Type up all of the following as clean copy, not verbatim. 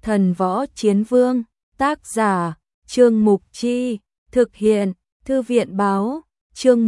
Thần Võ Chiến Vương, tác giả, Trương Mục Chi, thực hiện, Thư viện Báo, chương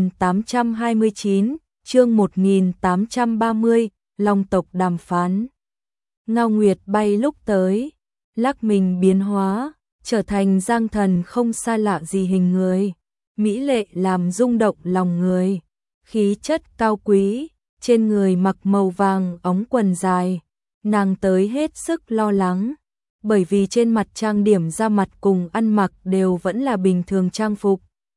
1829, chương 1830, Long tộc đàm phán. Ngao Nguyệt bay lúc tới, lắc mình biến hóa, trở thành Giang Thần không xa lạ gì hình người, mỹ lệ làm rung động lòng người, khí chất cao quý, trên người mặc màu vàng óng quần dài, nàng tới hết sức lo lắng, bởi vì trên mặt trang điểm da mặt cùng ăn mặc đều vẫn là bình thường trang phục.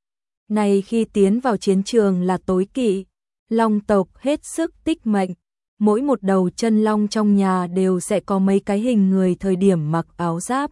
Này khi tiến vào chiến trường là tối kỵ, Long tộc hết sức tích mệnh, mỗi một đầu chân long trong nhà đều sẽ có mấy cái hình người thời điểm mặc áo giáp.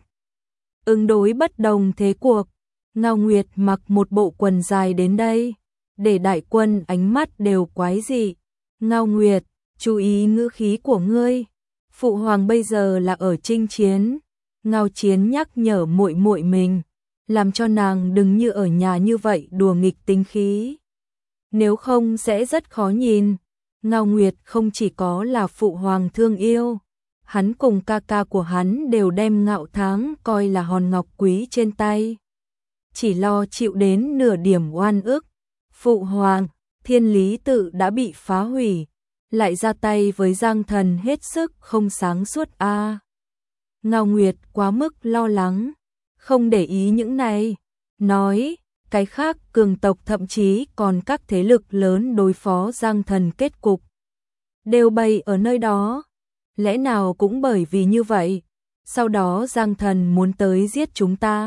Ứng đối bất đồng thế cuộc, Ngao Nguyệt mặc một bộ quần dài đến đây, để đại quân ánh mắt đều quái dị. Ngao Nguyệt, chú ý ngữ khí của ngươi, phụ hoàng bây giờ là ở chinh chiến. Ngao Chiến nhắc nhở muội muội mình, làm cho nàng đừng như ở nhà như vậy đùa nghịch tính khí. Nếu không sẽ rất khó nhìn. Ngao Nguyệt không chỉ có là phụ hoàng thương yêu, hắn cùng ca ca của hắn đều đem Ngạo Tháng coi là hòn ngọc quý trên tay. Chỉ lo chịu đến nửa điểm oan ức. Phụ hoàng, Thiên Lý Tự đã bị phá hủy, lại ra tay với Giang Thần hết sức không sáng suốt a. Ngao Nguyệt quá mức lo lắng, không để ý những này, nói, cái khác cường tộc thậm chí còn các thế lực lớn đối phó Giang Thần kết cục đều bày ở nơi đó, lẽ nào cũng bởi vì như vậy, sau đó Giang Thần muốn tới giết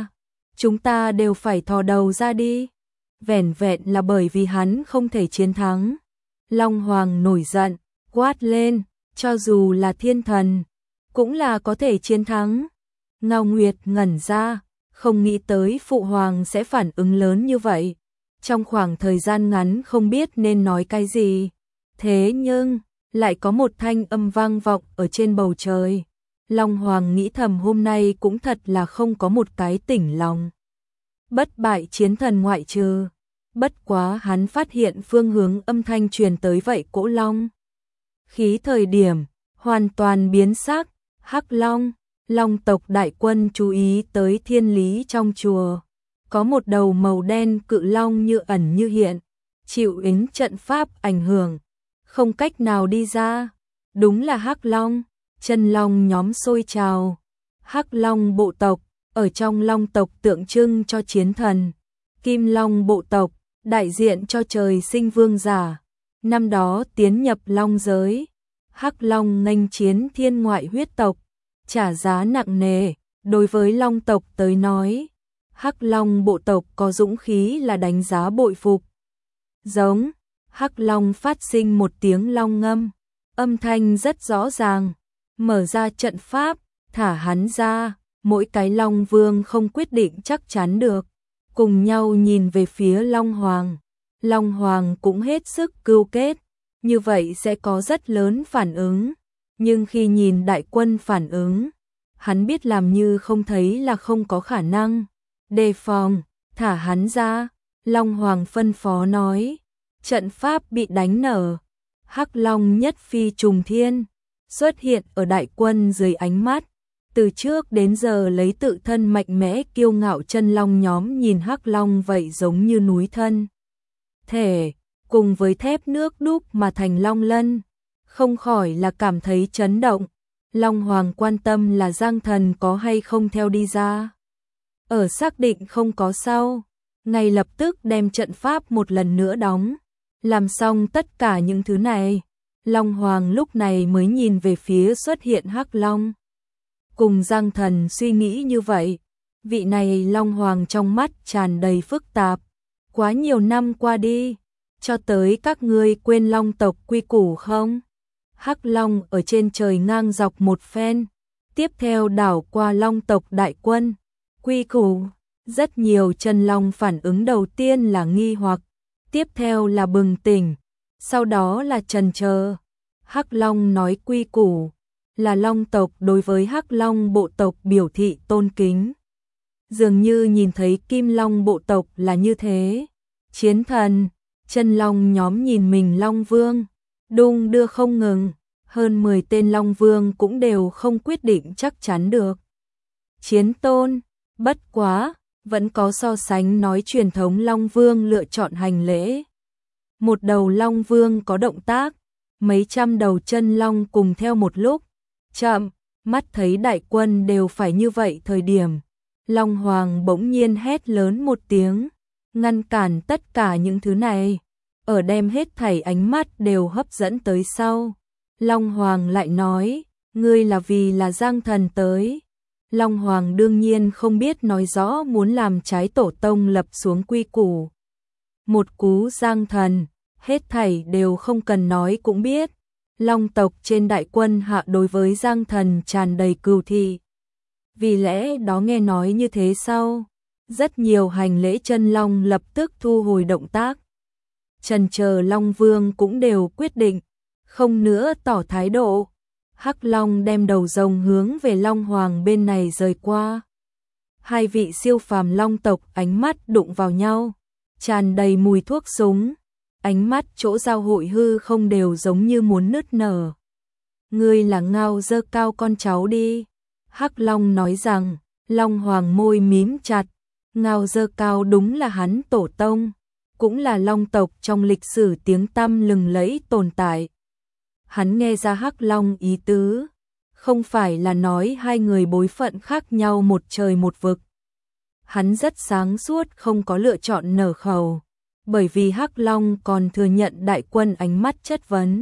chúng ta đều phải thò đầu ra đi, vẻn vẹn là bởi vì hắn không thể chiến thắng. Long Hoàng nổi giận, quát lên, cho dù là thiên thần, cũng là có thể chiến thắng. Ngao Nguyệt ngẩn ra, không nghĩ tới phụ hoàng sẽ phản ứng lớn như vậy. Trong khoảng thời gian ngắn không biết nên nói cái gì. Thế nhưng, lại có một thanh âm vang vọng ở trên bầu trời. Long Hoàng nghĩ thầm hôm nay cũng thật là không có một cái tỉnh lòng. Bất bại chiến thần ngoại trừ. Bất quá hắn phát hiện phương hướng âm thanh truyền tới vậy cỗ long. Khí thời điểm, hoàn toàn biến sắc, Hắc Long. Long tộc đại quân chú ý tới thiên lý trong chùa. Có một đầu màu đen cự long như ẩn như hiện, chịu ứng trận pháp ảnh hưởng, không cách nào đi ra. Đúng là Hắc Long, chân long nhóm sôi trào. Hắc Long bộ tộc, ở trong long tộc tượng trưng cho chiến thần. Kim Long bộ tộc, đại diện cho trời sinh vương giả. Năm đó tiến nhập long giới, Hắc Long nghênh chiến thiên ngoại huyết tộc, trả giá nặng nề. Đối với long tộc tới nói, Hắc Long bộ tộc có dũng khí là đánh giá bội phục. Giống, Hắc Long phát sinh một tiếng long ngâm, âm thanh rất rõ ràng, mở ra trận pháp, thả hắn ra, mỗi cái long vương không quyết định chắc chắn được, cùng nhau nhìn về phía Long Hoàng. Long Hoàng cũng hết sức cưu kết, như vậy sẽ có rất lớn phản ứng, nhưng khi nhìn đại quân phản ứng, hắn biết làm như không thấy là không có khả năng. Đề phòng, thả hắn ra, Long Hoàng phân phó nói. Trận pháp bị đánh nở, Hắc Long nhất phi trùng thiên, xuất hiện ở đại quân dưới ánh mắt. Từ trước đến giờ lấy tự thân mạnh mẽ kiêu ngạo chân long nhóm nhìn Hắc Long vậy giống như núi thân thể, cùng với thép nước đúc mà thành long lân, không khỏi là cảm thấy chấn động. Long Hoàng quan tâm là Giang Thần có hay không theo đi ra. Ở xác định không có sau, ngay lập tức đem trận pháp một lần nữa đóng. Làm xong tất cả những thứ này, Long Hoàng lúc này mới nhìn về phía xuất hiện Hắc Long. Cùng Giang Thần suy nghĩ như vậy, vị này Long Hoàng trong mắt tràn đầy phức tạp. Quá nhiều năm qua đi, cho tới các ngươi quên Long tộc quy củ không? Hắc Long ở trên trời ngang dọc một phen, tiếp theo đảo qua Long tộc đại quân. Quy củ, rất nhiều chân long phản ứng đầu tiên là nghi hoặc, tiếp theo là bừng tỉnh, sau đó là chần chờ. Hắc Long nói quy củ, là Long tộc đối với Hắc Long bộ tộc biểu thị tôn kính. Dường như nhìn thấy Kim Long bộ tộc là như thế. Chiến thần, chân long nhóm nhìn mình Long Vương, đung đưa không ngừng, hơn 10 tên Long Vương cũng đều không quyết định chắc chắn được. Chiến tôn, bất quá, vẫn có so sánh nói truyền thống Long Vương lựa chọn hành lễ. Một đầu Long Vương có động tác, mấy trăm đầu chân Long cùng theo một lúc. Chậm, mắt thấy đại quân đều phải như vậy thời điểm. Long Hoàng bỗng nhiên hét lớn một tiếng, ngăn cản tất cả những thứ này. Ở đem hết thảy ánh mắt đều hấp dẫn tới sau. Long Hoàng lại nói, ngươi là vì là Giang Thần tới. Long Hoàng đương nhiên không biết nói rõ muốn làm trái tổ tông lập xuống quy củ. Một cú Giang Thần, hết thảy đều không cần nói cũng biết. Long tộc trên đại quân hạ đối với Giang Thần tràn đầy cừu thị. Vì lẽ đó nghe nói như thế sau, rất nhiều hành lễ chân Long lập tức thu hồi động tác. Trần chờ Long Vương cũng đều quyết định, không nữa tỏ thái độ. Hắc Long đem đầu rồng hướng về Long Hoàng bên này rời qua. Hai vị siêu phàm Long tộc ánh mắt đụng vào nhau, tràn đầy mùi thuốc súng. Ánh mắt chỗ giao hội hư không đều giống như muốn nứt nở. Ngươi là Ngao Dơ Cao con cháu đi. Hắc Long nói rằng, Long Hoàng môi mím chặt. Ngao Dơ Cao đúng là hắn tổ tông, cũng là Long tộc trong lịch sử tiếng tăm lừng lẫy tồn tại. Hắn nghe ra Hắc Long ý tứ, không phải là nói hai người bối phận khác nhau một trời một vực. Hắn rất sáng suốt không có lựa chọn nở khẩu, bởi vì Hắc Long còn thừa nhận đại quân ánh mắt chất vấn.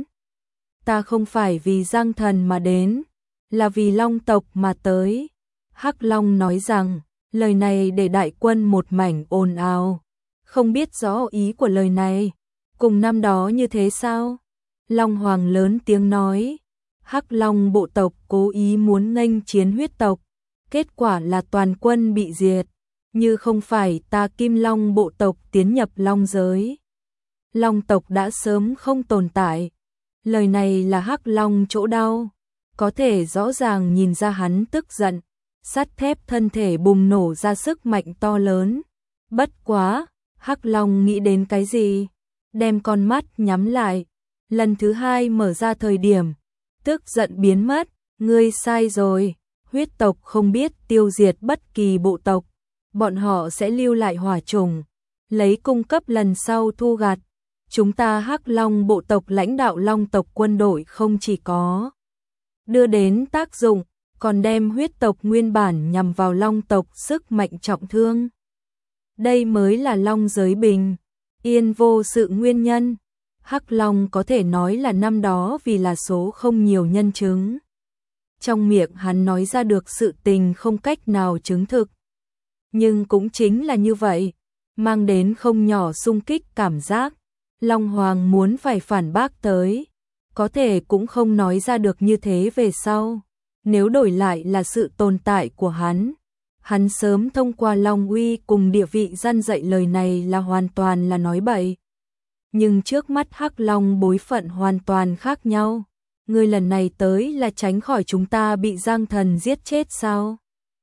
Ta không phải vì Giang Thần mà đến, là vì Long tộc mà tới. Hắc Long nói rằng, lời này để đại quân một mảnh ồn ào, không biết rõ ý của lời này, cùng năm đó như thế sao? Long Hoàng lớn tiếng nói, Hắc Long bộ tộc cố ý muốn nghênh chiến huyết tộc, kết quả là toàn quân bị diệt, như không phải ta Kim Long bộ tộc tiến nhập Long giới. Long tộc đã sớm không tồn tại. Lời này là Hắc Long chỗ đau, có thể rõ ràng nhìn ra hắn tức giận, sắt thép thân thể bùng nổ ra sức mạnh to lớn. Bất quá, Hắc Long nghĩ đến cái gì? Đem con mắt nhắm lại, lần thứ hai mở ra thời điểm, tức giận biến mất, ngươi sai rồi, huyết tộc không biết tiêu diệt bất kỳ bộ tộc, bọn họ sẽ lưu lại hỏa trùng, lấy cung cấp lần sau thu gặt. Chúng ta Hắc Long bộ tộc lãnh đạo Long tộc quân đội không chỉ có đưa đến tác dụng, còn đem huyết tộc nguyên bản nhằm vào Long tộc sức mạnh trọng thương. Đây mới là Long giới bình yên vô sự nguyên nhân. Hắc Long có thể nói là năm đó vì là số không nhiều nhân chứng. Trong miệng hắn nói ra được sự tình không cách nào chứng thực. Nhưng cũng chính là như vậy, mang đến không nhỏ xung kích cảm giác. Long Hoàng muốn phải phản bác tới, có thể cũng không nói ra được như thế về sau. Nếu đổi lại là sự tồn tại của hắn sớm thông qua Long uy cùng địa vị gian dạy lời này là hoàn toàn là nói bậy. Nhưng trước mắt Hắc Long bối phận hoàn toàn khác nhau. Ngươi lần này tới là tránh khỏi chúng ta bị Giang Thần giết chết sao?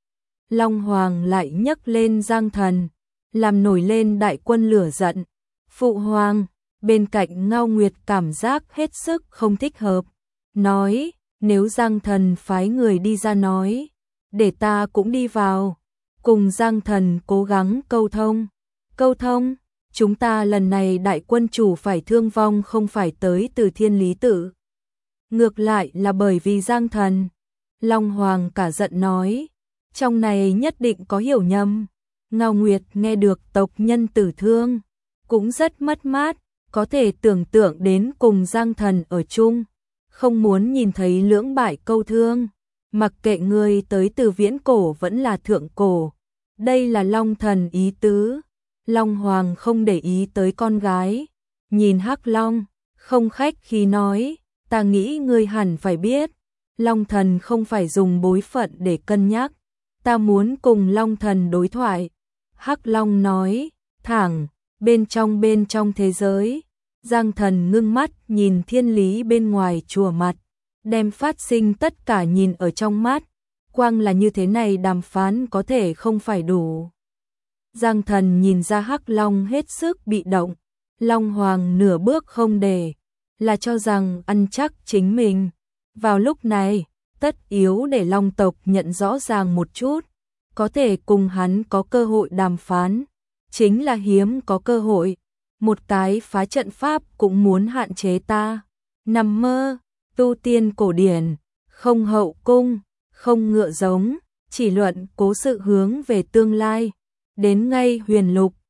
Long Hoàng lại nhấc lên Giang Thần, làm nổi lên đại quân lửa giận. Phụ Hoàng, bên cạnh Ngao Nguyệt cảm giác hết sức không thích hợp, nói, nếu Giang Thần phái người đi ra nói, để ta cũng đi vào, cùng Giang Thần cố gắng câu thông. Câu thông, chúng ta lần này đại quân chủ phải thương vong không phải tới từ Thiên Lý Tự. Ngược lại là bởi vì Giang Thần. Long Hoàng cả giận nói, trong này nhất định có hiểu nhầm. Ngao Nguyệt nghe được tộc nhân tử thương, cũng rất mất mát, có thể tưởng tượng đến cùng Giang Thần ở chung, không muốn nhìn thấy lưỡng bại câu thương, mặc kệ người tới từ viễn cổ vẫn là thượng cổ. Đây là Long Thần ý tứ. Long Hoàng không để ý tới con gái, nhìn Hắc Long, không khách khí nói, ta nghĩ ngươi hẳn phải biết, Long Thần không phải dùng bối phận để cân nhắc, ta muốn cùng Long Thần đối thoại. Hắc Long nói, thẳng, bên trong thế giới. Giang Thần ngưng mắt nhìn thiên lý bên ngoài chùa mặt, đem phát sinh tất cả nhìn ở trong mắt, quang là như thế này đàm phán có thể không phải đủ. Giang Thần nhìn ra Hắc Long hết sức bị động, Long Hoàng nửa bước không để, là cho rằng ăn chắc chính mình, Vào lúc này, tất yếu để Long tộc nhận rõ ràng một chút, có thể cùng hắn có cơ hội đàm phán, chính là hiếm có cơ hội, một cái phá trận pháp cũng muốn hạn chế ta. Nằm mơ, tu tiên cổ điển, không hậu cung, không ngựa giống, chỉ luận cố sự hướng về tương lai, đến ngay huyền lục,